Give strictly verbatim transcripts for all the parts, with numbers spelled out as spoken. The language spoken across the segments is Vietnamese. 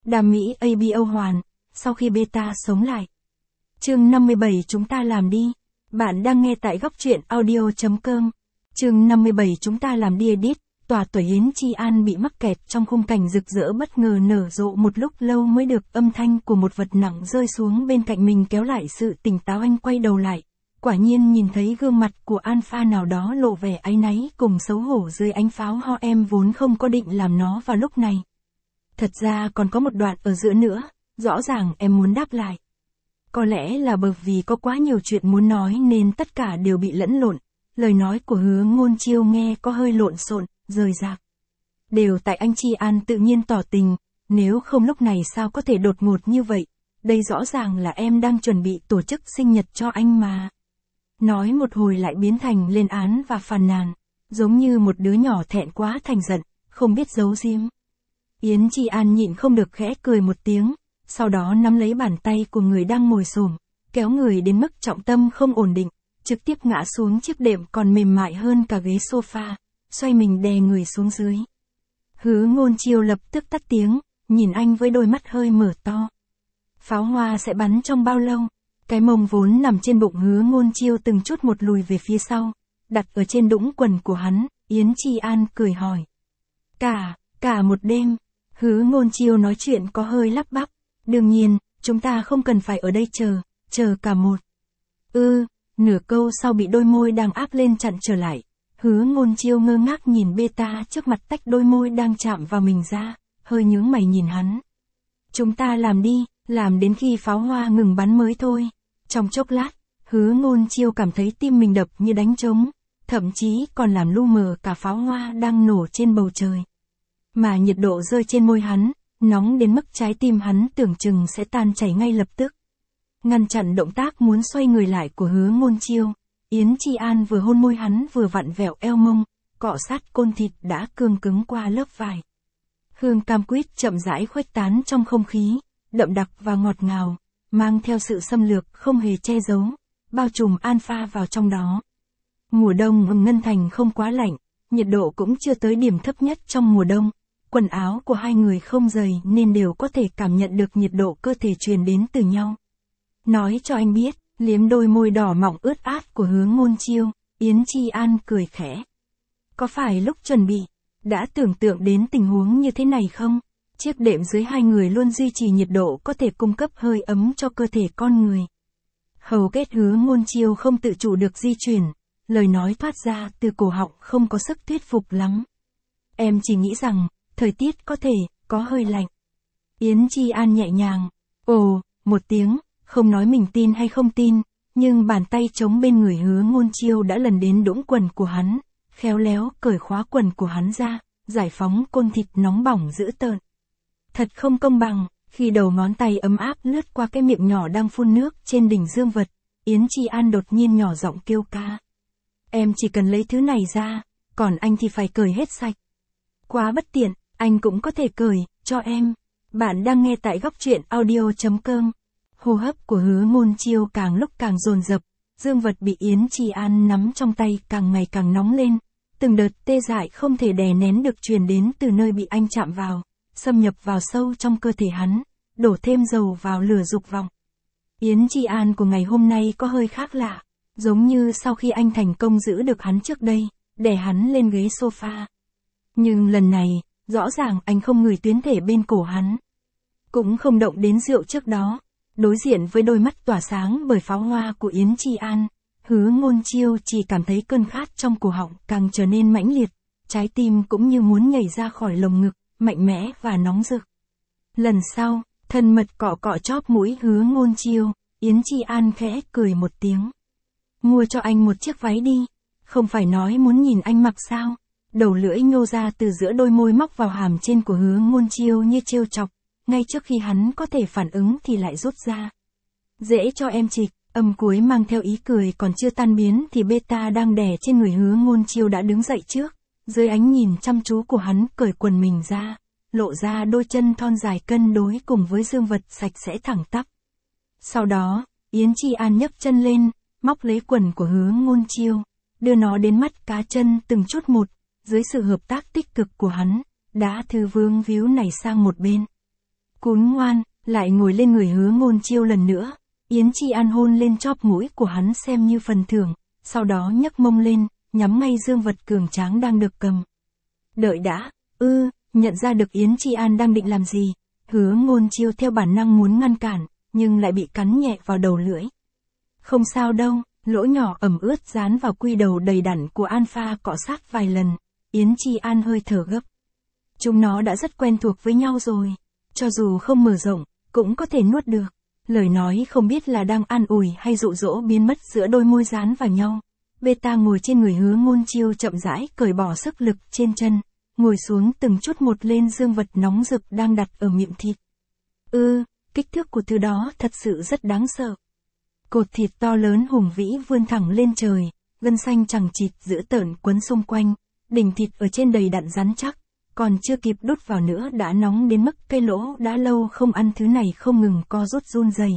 Đam mỹ a bê o hoàn, sau khi beta sống lại. Chương năm mươi bảy chúng ta làm đi. Bạn đang nghe tại góc truyện audio chấm com. Chương năm mươi bảy chúng ta làm đi edit. Tòa tuổi Yến Chi An bị mắc kẹt trong khung cảnh rực rỡ bất ngờ nở rộ một lúc lâu mới được âm thanh của một vật nặng rơi xuống bên cạnh mình kéo lại sự tỉnh táo. Anh quay đầu lại. Quả nhiên nhìn thấy gương mặt của Alpha nào đó lộ vẻ áy náy cùng xấu hổ dưới ánh pháo hoa. Em vốn không có định làm nó vào lúc này. Thật ra còn có một đoạn ở giữa nữa, rõ ràng em muốn đáp lại. Có lẽ là bởi vì có quá nhiều chuyện muốn nói nên tất cả đều bị lẫn lộn. Lời nói của Hứa Ngôn Chiêu nghe có hơi lộn xộn, rời rạc. Đều tại anh Chi An tự nhiên tỏ tình, nếu không lúc này sao có thể đột ngột như vậy. Đây rõ ràng là em đang chuẩn bị tổ chức sinh nhật cho anh mà. Nói một hồi lại biến thành lên án và phàn nàn, giống như một đứa nhỏ thẹn quá thành giận, không biết giấu giếm. Yến Chi An nhịn không được khẽ cười một tiếng, sau đó nắm lấy bàn tay của người đang ngồi xổm, kéo người đến mức trọng tâm không ổn định, trực tiếp ngã xuống chiếc đệm còn mềm mại hơn cả ghế sofa, xoay mình đè người xuống dưới. Hứa Ngôn Chiêu lập tức tắt tiếng, nhìn anh với đôi mắt hơi mở to. Pháo hoa sẽ bắn trong bao lâu? Cái mông vốn nằm trên bụng Hứa Ngôn Chiêu từng chút một lùi về phía sau, đặt ở trên đũng quần của hắn, Yến Chi An cười hỏi. Cả, cả một đêm. Hứa Ngôn Chiêu nói chuyện có hơi lắp bắp. Đương nhiên, chúng ta không cần phải ở đây chờ, chờ cả một. Ư, ừ, nửa câu sau bị đôi môi đang áp lên chặn trở lại. Hứa Ngôn Chiêu ngơ ngác nhìn beta trước mặt tách đôi môi đang chạm vào mình ra, hơi nhướng mày nhìn hắn. Chúng ta làm đi, làm đến khi pháo hoa ngừng bắn mới thôi. Trong chốc lát, Hứa Ngôn Chiêu cảm thấy tim mình đập như đánh trống, thậm chí còn làm lu mờ cả pháo hoa đang nổ trên bầu trời. Mà nhiệt độ rơi trên môi hắn, nóng đến mức trái tim hắn tưởng chừng sẽ tan chảy ngay lập tức. Ngăn chặn động tác muốn xoay người lại của Hứa Ngôn Chiêu, Yến Chi An vừa hôn môi hắn vừa vặn vẹo eo mông, cọ sát côn thịt đã cương cứng qua lớp vải. Hương cam quýt chậm rãi khuếch tán trong không khí, đậm đặc và ngọt ngào, mang theo sự xâm lược không hề che giấu, bao trùm Alpha vào trong đó. Mùa đông ở Ngân Thành không quá lạnh, nhiệt độ cũng chưa tới điểm thấp nhất trong mùa đông. Quần áo của hai người không dày nên đều có thể cảm nhận được nhiệt độ cơ thể truyền đến từ nhau. Nói cho anh biết, liếm đôi môi đỏ mọng ướt át của Hứa Ngôn Chiêu, Yến Chi An cười khẽ. Có phải lúc chuẩn bị, đã tưởng tượng đến tình huống như thế này không? Chiếc đệm dưới hai người luôn duy trì nhiệt độ có thể cung cấp hơi ấm cho cơ thể con người. Hầu kết Hứa Ngôn Chiêu không tự chủ được di chuyển, lời nói thoát ra từ cổ họng không có sức thuyết phục lắm. Em chỉ nghĩ rằng, thời tiết có thể, có hơi lạnh. Yến Chi An nhẹ nhàng, ồ, một tiếng, không nói mình tin hay không tin, nhưng bàn tay chống bên người Hứa Ngôn Chiêu đã lần đến đũng quần của hắn, khéo léo cởi khóa quần của hắn ra, giải phóng côn thịt nóng bỏng dữ tợn. Thật không công bằng, khi đầu ngón tay ấm áp lướt qua cái miệng nhỏ đang phun nước trên đỉnh dương vật, Yến Chi An đột nhiên nhỏ giọng kêu ca. Em chỉ cần lấy thứ này ra, còn anh thì phải cởi hết sạch. Quá bất tiện, anh cũng có thể cởi, cho em. Bạn đang nghe tại góc truyện audio chấm com. Hô hấp của Hứa Ngôn Chiêu càng lúc càng dồn dập, dương vật bị Yến Chi An nắm trong tay càng ngày càng nóng lên, từng đợt tê dại không thể đè nén được truyền đến từ nơi bị anh chạm vào, xâm nhập vào sâu trong cơ thể hắn, đổ thêm dầu vào lửa dục vọng. Yến Chi An của ngày hôm nay có hơi khác lạ, giống như sau khi anh thành công giữ được hắn trước đây, đè hắn lên ghế sofa. Nhưng lần này, rõ ràng anh không ngửi tuyến thể bên cổ hắn, cũng không động đến rượu trước đó. Đối diện với đôi mắt tỏa sáng bởi pháo hoa của Yến Chi An, Hứa Ngôn Chiêu chỉ cảm thấy cơn khát trong cổ họng càng trở nên mãnh liệt, trái tim cũng như muốn nhảy ra khỏi lồng ngực, mạnh mẽ và nóng rực. Lần sau, thân mật cọ cọ chóp mũi Hứa Ngôn Chiêu, Yến Chi An khẽ cười một tiếng. Mua cho anh một chiếc váy đi, không phải nói muốn nhìn anh mặc sao? Đầu lưỡi nhô ra từ giữa đôi môi móc vào hàm trên của Hứa Ngôn Chiêu như trêu chọc, ngay trước khi hắn có thể phản ứng thì lại rút ra. Dễ cho em trịch, âm cuối mang theo ý cười còn chưa tan biến thì beta đang đè trên người Hứa Ngôn Chiêu đã đứng dậy trước, dưới ánh nhìn chăm chú của hắn cởi quần mình ra, lộ ra đôi chân thon dài cân đối cùng với dương vật sạch sẽ thẳng tắp. Sau đó, Yến Chi An nhấc chân lên, móc lấy quần của Hứa Ngôn Chiêu, đưa nó đến mắt cá chân từng chút một, dưới sự hợp tác tích cực của hắn, đã thư vương víu này sang một bên. Cún ngoan, lại ngồi lên người Hứa Ngôn Chiêu lần nữa. Yến Chi An hôn lên chóp mũi của hắn xem như phần thưởng, sau đó nhấc mông lên, nhắm ngay dương vật cường tráng đang được cầm. Đợi đã, ư, nhận ra được Yến Chi An đang định làm gì, Hứa Ngôn Chiêu theo bản năng muốn ngăn cản, nhưng lại bị cắn nhẹ vào đầu lưỡi. Không sao đâu, lỗ nhỏ ẩm ướt dán vào quy đầu đầy đặn của Alpha cọ sát vài lần, Yến Chi An hơi thở gấp. Chúng nó đã rất quen thuộc với nhau rồi, cho dù không mở rộng, cũng có thể nuốt được. Lời nói không biết là đang an ủi hay dụ dỗ biến mất giữa đôi môi dán vào nhau. Beta ngồi trên người Hứa Ngôn Chiêu chậm rãi cởi bỏ sức lực trên chân, ngồi xuống từng chút một lên dương vật nóng rực đang đặt ở miệng thịt. Ư, kích thước của thứ đó thật sự rất đáng sợ. Cột thịt to lớn hùng vĩ vươn thẳng lên trời, gân xanh chằng chịt dữ tợn quấn xung quanh, đỉnh thịt ở trên đầy đặn rắn chắc, còn chưa kịp đút vào nữa đã nóng đến mức cây lỗ đã lâu không ăn thứ này không ngừng co rút run rẩy.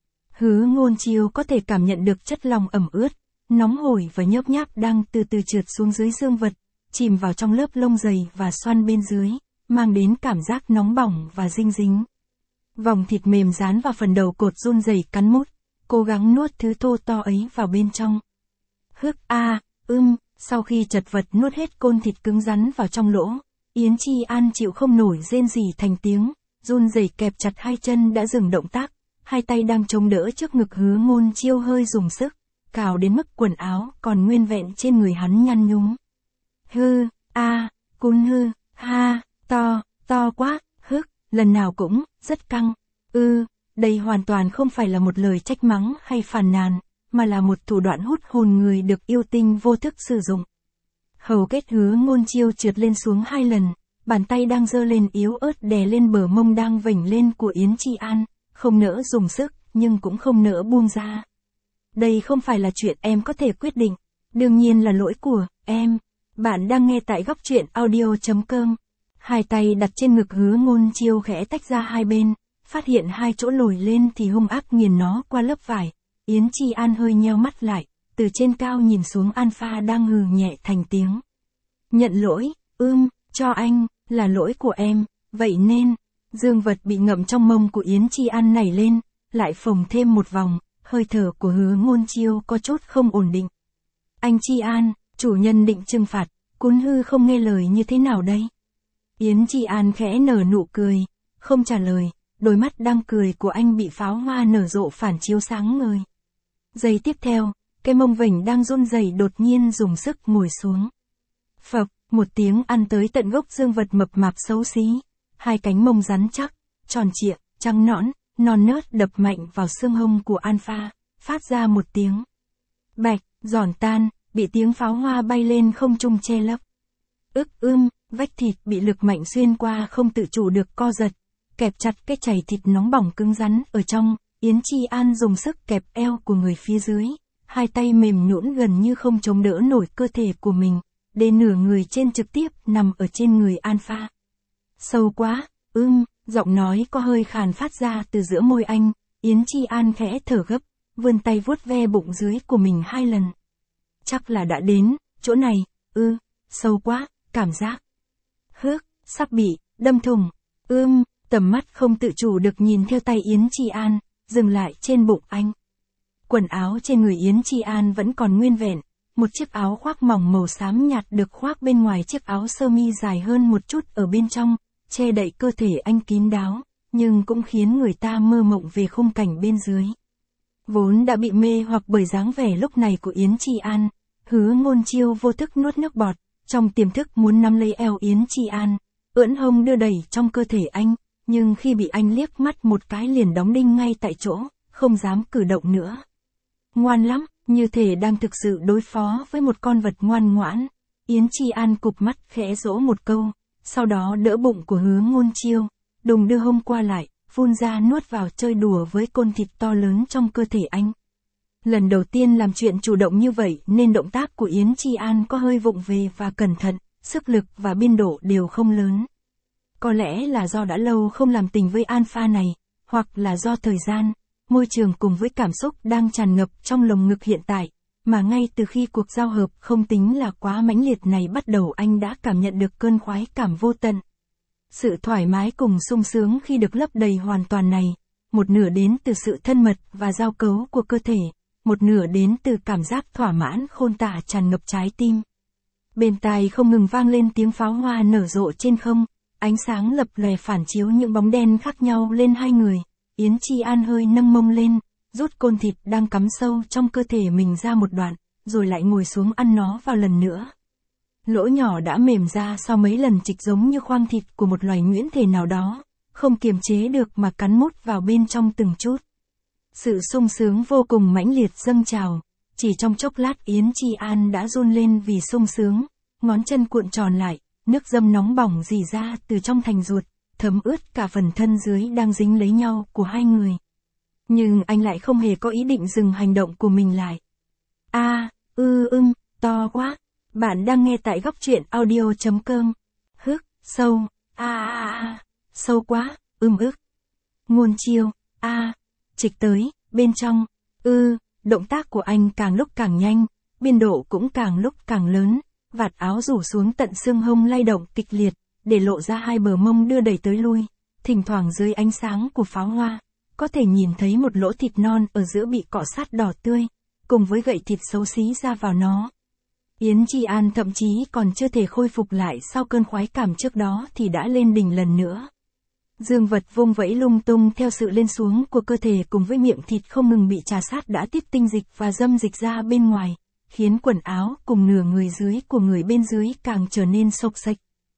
Hứa Ngôn Chiêu có thể cảm nhận được chất lòng ẩm ướt, nóng hổi và nhớp nháp đang từ từ trượt xuống dưới dương vật, chìm vào trong lớp lông dày và xoăn bên dưới, mang đến cảm giác nóng bỏng và dinh dính. Vòng thịt mềm dán vào phần đầu cột run rẩy cắn mút, cố gắng nuốt thứ thô to ấy vào bên trong. Hức a, ưm, sau khi chật vật nuốt hết côn thịt cứng rắn vào trong lỗ, Yến Chi An chịu không nổi rên rỉ thành tiếng, run rẩy kẹp chặt hai chân đã dừng động tác, hai tay đang chống đỡ trước ngực Hứa Ngôn Chiêu hơi dùng sức, cào đến mức quần áo còn nguyên vẹn trên người hắn nhăn nhúm. Hư, a, cún hư, ha, to, to quá, hức, lần nào cũng, rất căng, ư, đây hoàn toàn không phải là một lời trách mắng hay phàn nàn, mà là một thủ đoạn hút hồn người được yêu tinh vô thức sử dụng. Hầu kết Hứa Ngôn Chiêu trượt lên xuống hai lần, bàn tay đang giơ lên yếu ớt đè lên bờ mông đang vểnh lên của Yến Chi An, không nỡ dùng sức, nhưng cũng không nỡ buông ra. Đây không phải là chuyện em có thể quyết định, đương nhiên là lỗi của em. Bạn đang nghe tại góc truyện audio chấm com. Hai tay đặt trên ngực Hứa Ngôn Chiêu khẽ tách ra hai bên, phát hiện hai chỗ lồi lên thì hung ác nghiền nó qua lớp vải. Yến Chi An hơi nheo mắt lại, từ trên cao nhìn xuống Alpha đang hừ nhẹ thành tiếng. Nhận lỗi, ưm, cho anh, là lỗi của em, vậy nên, dương vật bị ngậm trong mông của Yến Chi An nảy lên, lại phồng thêm một vòng, hơi thở của Hứa Ngôn Chiêu có chút không ổn định. Anh Chi An, chủ nhân định trừng phạt, cún hư không nghe lời như thế nào đây? Yến Chi An khẽ nở nụ cười, không trả lời, đôi mắt đang cười của anh bị pháo hoa nở rộ phản chiếu sáng ngời. Giây tiếp theo, cái mông vểnh đang run rẩy đột nhiên dùng sức ngồi xuống. Phập, một tiếng ăn tới tận gốc dương vật mập mạp xấu xí, hai cánh mông rắn chắc, tròn trịa, trắng nõn, non nớt đập mạnh vào xương hông của Alpha, phát ra một tiếng bạch, giòn tan, bị tiếng pháo hoa bay lên không trung che lấp. Ức ưm, vách thịt bị lực mạnh xuyên qua không tự chủ được co giật, kẹp chặt cái chảy thịt nóng bỏng cứng rắn ở trong. Yến Chi An dùng sức kẹp eo của người phía dưới, hai tay mềm nhũn gần như không chống đỡ nổi cơ thể của mình, để nửa người trên trực tiếp nằm ở trên người Alpha. Sâu quá, ưm, giọng nói có hơi khàn phát ra từ giữa môi anh. Yến Chi An khẽ thở gấp, vươn tay vuốt ve bụng dưới của mình hai lần. Chắc là đã đến, chỗ này, ư, sâu quá, cảm giác. Hước, sắp bị, đâm thủng, ưm, tầm mắt không tự chủ được nhìn theo tay Yến Chi An, dừng lại trên bụng anh. Quần áo trên người Yến Chi An vẫn còn nguyên vẹn, một chiếc áo khoác mỏng màu xám nhạt được khoác bên ngoài chiếc áo sơ mi dài hơn một chút ở bên trong, che đậy cơ thể anh kín đáo, nhưng cũng khiến người ta mơ mộng về khung cảnh bên dưới. Vốn đã bị mê hoặc bởi dáng vẻ lúc này của Yến Chi An, Hứa Ngôn Chiêu vô thức nuốt nước bọt, trong tiềm thức muốn nắm lấy eo Yến Chi An, ưỡn hông đưa đẩy trong cơ thể anh, nhưng khi bị anh liếc mắt một cái liền đóng đinh ngay tại chỗ, không dám cử động nữa. Ngoan lắm, như thể đang thực sự đối phó với một con vật ngoan ngoãn. Yến Chi An cụp mắt khẽ dỗ một câu, sau đó đỡ bụng của Hứa Ngôn Chiêu, đùng đưa hông qua lại, phun ra nuốt vào chơi đùa với côn thịt to lớn trong cơ thể anh. Lần đầu tiên làm chuyện chủ động như vậy nên động tác của Yến Chi An có hơi vụng về và cẩn thận, sức lực và biên độ đều không lớn. Có lẽ là do đã lâu không làm tình với Alpha này, hoặc là do thời gian, môi trường cùng với cảm xúc đang tràn ngập trong lồng ngực hiện tại, mà ngay từ khi cuộc giao hợp không tính là quá mãnh liệt này bắt đầu anh đã cảm nhận được cơn khoái cảm vô tận. Sự thoải mái cùng sung sướng khi được lấp đầy hoàn toàn này, một nửa đến từ sự thân mật và giao cấu của cơ thể, một nửa đến từ cảm giác thỏa mãn khôn tả tràn ngập trái tim. Bên tai không ngừng vang lên tiếng pháo hoa nở rộ trên không, ánh sáng lập lòe phản chiếu những bóng đen khác nhau lên hai người. Yến Chi An hơi nâng mông lên, rút côn thịt đang cắm sâu trong cơ thể mình ra một đoạn, rồi lại ngồi xuống ăn nó vào lần nữa. Lỗ nhỏ đã mềm ra sau mấy lần chích giống như khoang thịt của một loài nhuyễn thể nào đó, không kiềm chế được mà cắn mút vào bên trong từng chút. Sự sung sướng vô cùng mãnh liệt dâng trào, chỉ trong chốc lát Yến Chi An đã run lên vì sung sướng, ngón chân cuộn tròn lại, nước dâm nóng bỏng rỉ ra từ trong thành ruột, thấm ướt cả phần thân dưới đang dính lấy nhau của hai người. Nhưng anh lại không hề có ý định dừng hành động của mình lại. A, ư ưng, to quá. Bạn đang nghe tại góc truyện audio chấm com. Hức, sâu, a a a, sâu quá, ưm ức. Ngôn chiêu, a, trịch tới, bên trong, ư, động tác của anh càng lúc càng nhanh, biên độ cũng càng lúc càng lớn, vạt áo rủ xuống tận xương hông lay động kịch liệt, để lộ ra hai bờ mông đưa đẩy tới lui, thỉnh thoảng dưới ánh sáng của pháo hoa, có thể nhìn thấy một lỗ thịt non ở giữa bị cọ sát đỏ tươi, cùng với gậy thịt xấu xí ra vào nó. Yến Chi An thậm chí còn chưa thể khôi phục lại sau cơn khoái cảm trước đó thì đã lên đỉnh lần nữa. Dương vật vung vẫy lung tung theo sự lên xuống của cơ thể cùng với miệng thịt không ngừng bị trà sát đã tiết tinh dịch và dâm dịch ra bên ngoài, khiến quần áo cùng nửa người dưới của người bên dưới càng trở nên xộc xệch.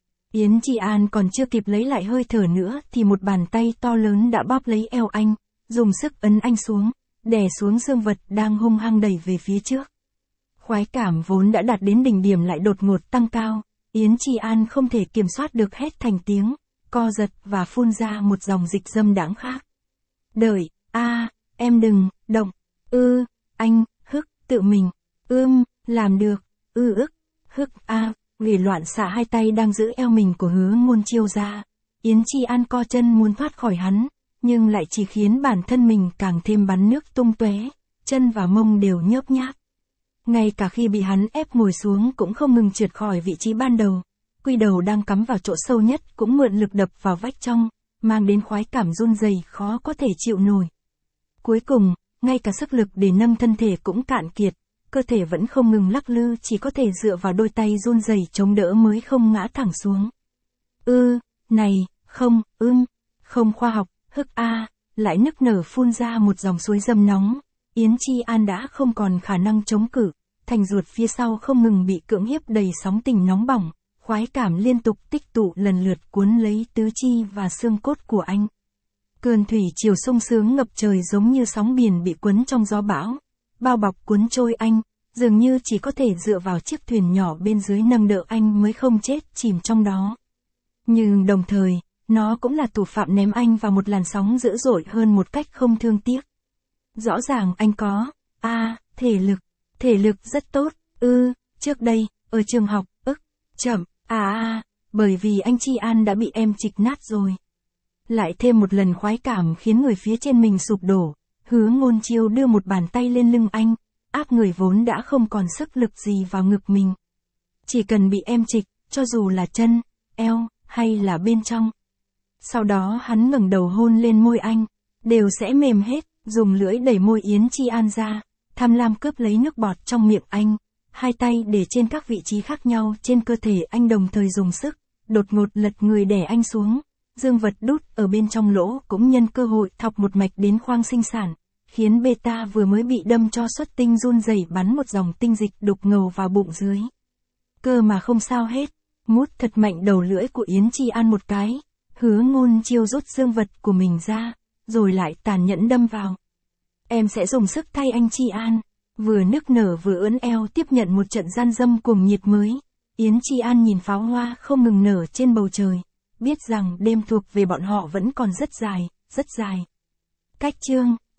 Yến Chi An còn chưa kịp lấy lại hơi thở nữa thì một bàn tay to lớn đã bóp lấy eo anh, dùng sức ấn anh xuống, đè xuống dương vật đang hung hăng đẩy về phía trước. Khoái cảm vốn đã đạt đến đỉnh điểm lại đột ngột tăng cao, Yến Chi An không thể kiểm soát được hét thành tiếng, co giật và phun ra một dòng dịch dâm đãng khác. Đợi, a, em đừng, động, ư, anh, hức, tự mình, ưm, làm được, ư ức, hức, a, vì loạn xạ hai tay đang giữ eo mình của Hứa Ngôn Chiêu ra. Yến Chi An co chân muốn thoát khỏi hắn, nhưng lại chỉ khiến bản thân mình càng thêm bắn nước tung tóe, chân và mông đều nhớp nháp. Ngay cả khi bị hắn ép ngồi xuống cũng không ngừng trượt khỏi vị trí ban đầu, quy đầu đang cắm vào chỗ sâu nhất cũng mượn lực đập vào vách trong, mang đến khoái cảm run rẩy khó có thể chịu nổi. Cuối cùng, ngay cả sức lực để nâng thân thể cũng cạn kiệt, cơ thể vẫn không ngừng lắc lư, chỉ có thể dựa vào đôi tay run rẩy chống đỡ mới không ngã thẳng xuống. Ư, này, không, ưm, không khoa học, hức a, lại nức nở phun ra một dòng suối dâm nóng. Yến Chi An đã không còn khả năng chống cự, thành ruột phía sau không ngừng bị cưỡng hiếp đầy sóng tình nóng bỏng, khoái cảm liên tục tích tụ lần lượt cuốn lấy tứ chi và xương cốt của anh. Cơn thủy triều sung sướng ngập trời giống như sóng biển bị cuốn trong gió bão, bao bọc cuốn trôi anh, dường như chỉ có thể dựa vào chiếc thuyền nhỏ bên dưới nâng đỡ anh mới không chết chìm trong đó. Nhưng đồng thời, nó cũng là thủ phạm ném anh vào một làn sóng dữ dội hơn một cách không thương tiếc. Rõ ràng anh có, a, à, thể lực, thể lực rất tốt, ư, trước đây, ở trường học, ức, chậm, à à, bởi vì anh Chi An đã bị em trịch nát rồi. Lại thêm một lần khoái cảm khiến người phía trên mình sụp đổ, Hứa Ngôn Chiêu đưa một bàn tay lên lưng anh, áp người vốn đã không còn sức lực gì vào ngực mình. Chỉ cần bị em trịch, cho dù là chân, eo, hay là bên trong. Sau đó hắn ngẩng đầu hôn lên môi anh, đều sẽ mềm hết, dùng lưỡi đẩy môi Yến Chi An ra, tham lam cướp lấy nước bọt trong miệng anh, hai tay để trên các vị trí khác nhau trên cơ thể anh đồng thời dùng sức, đột ngột lật người đè anh xuống, dương vật đút ở bên trong lỗ cũng nhân cơ hội thọc một mạch đến khoang sinh sản, khiến beta vừa mới bị đâm cho xuất tinh run rẩy bắn một dòng tinh dịch đục ngầu vào bụng dưới. Cơ mà không sao hết, mút thật mạnh đầu lưỡi của Yến Chi An một cái, Hứa Ngôn Chiêu rút dương vật của mình ra, rồi lại tàn nhẫn đâm vào. Em sẽ dùng sức thay anh Chi An, vừa nức nở vừa ưỡn eo tiếp nhận một trận gian dâm cuồng nhiệt mới. Yến Chi An nhìn pháo hoa không ngừng nở trên bầu trời, biết rằng đêm thuộc về bọn họ vẫn còn rất dài, rất dài. Cách chương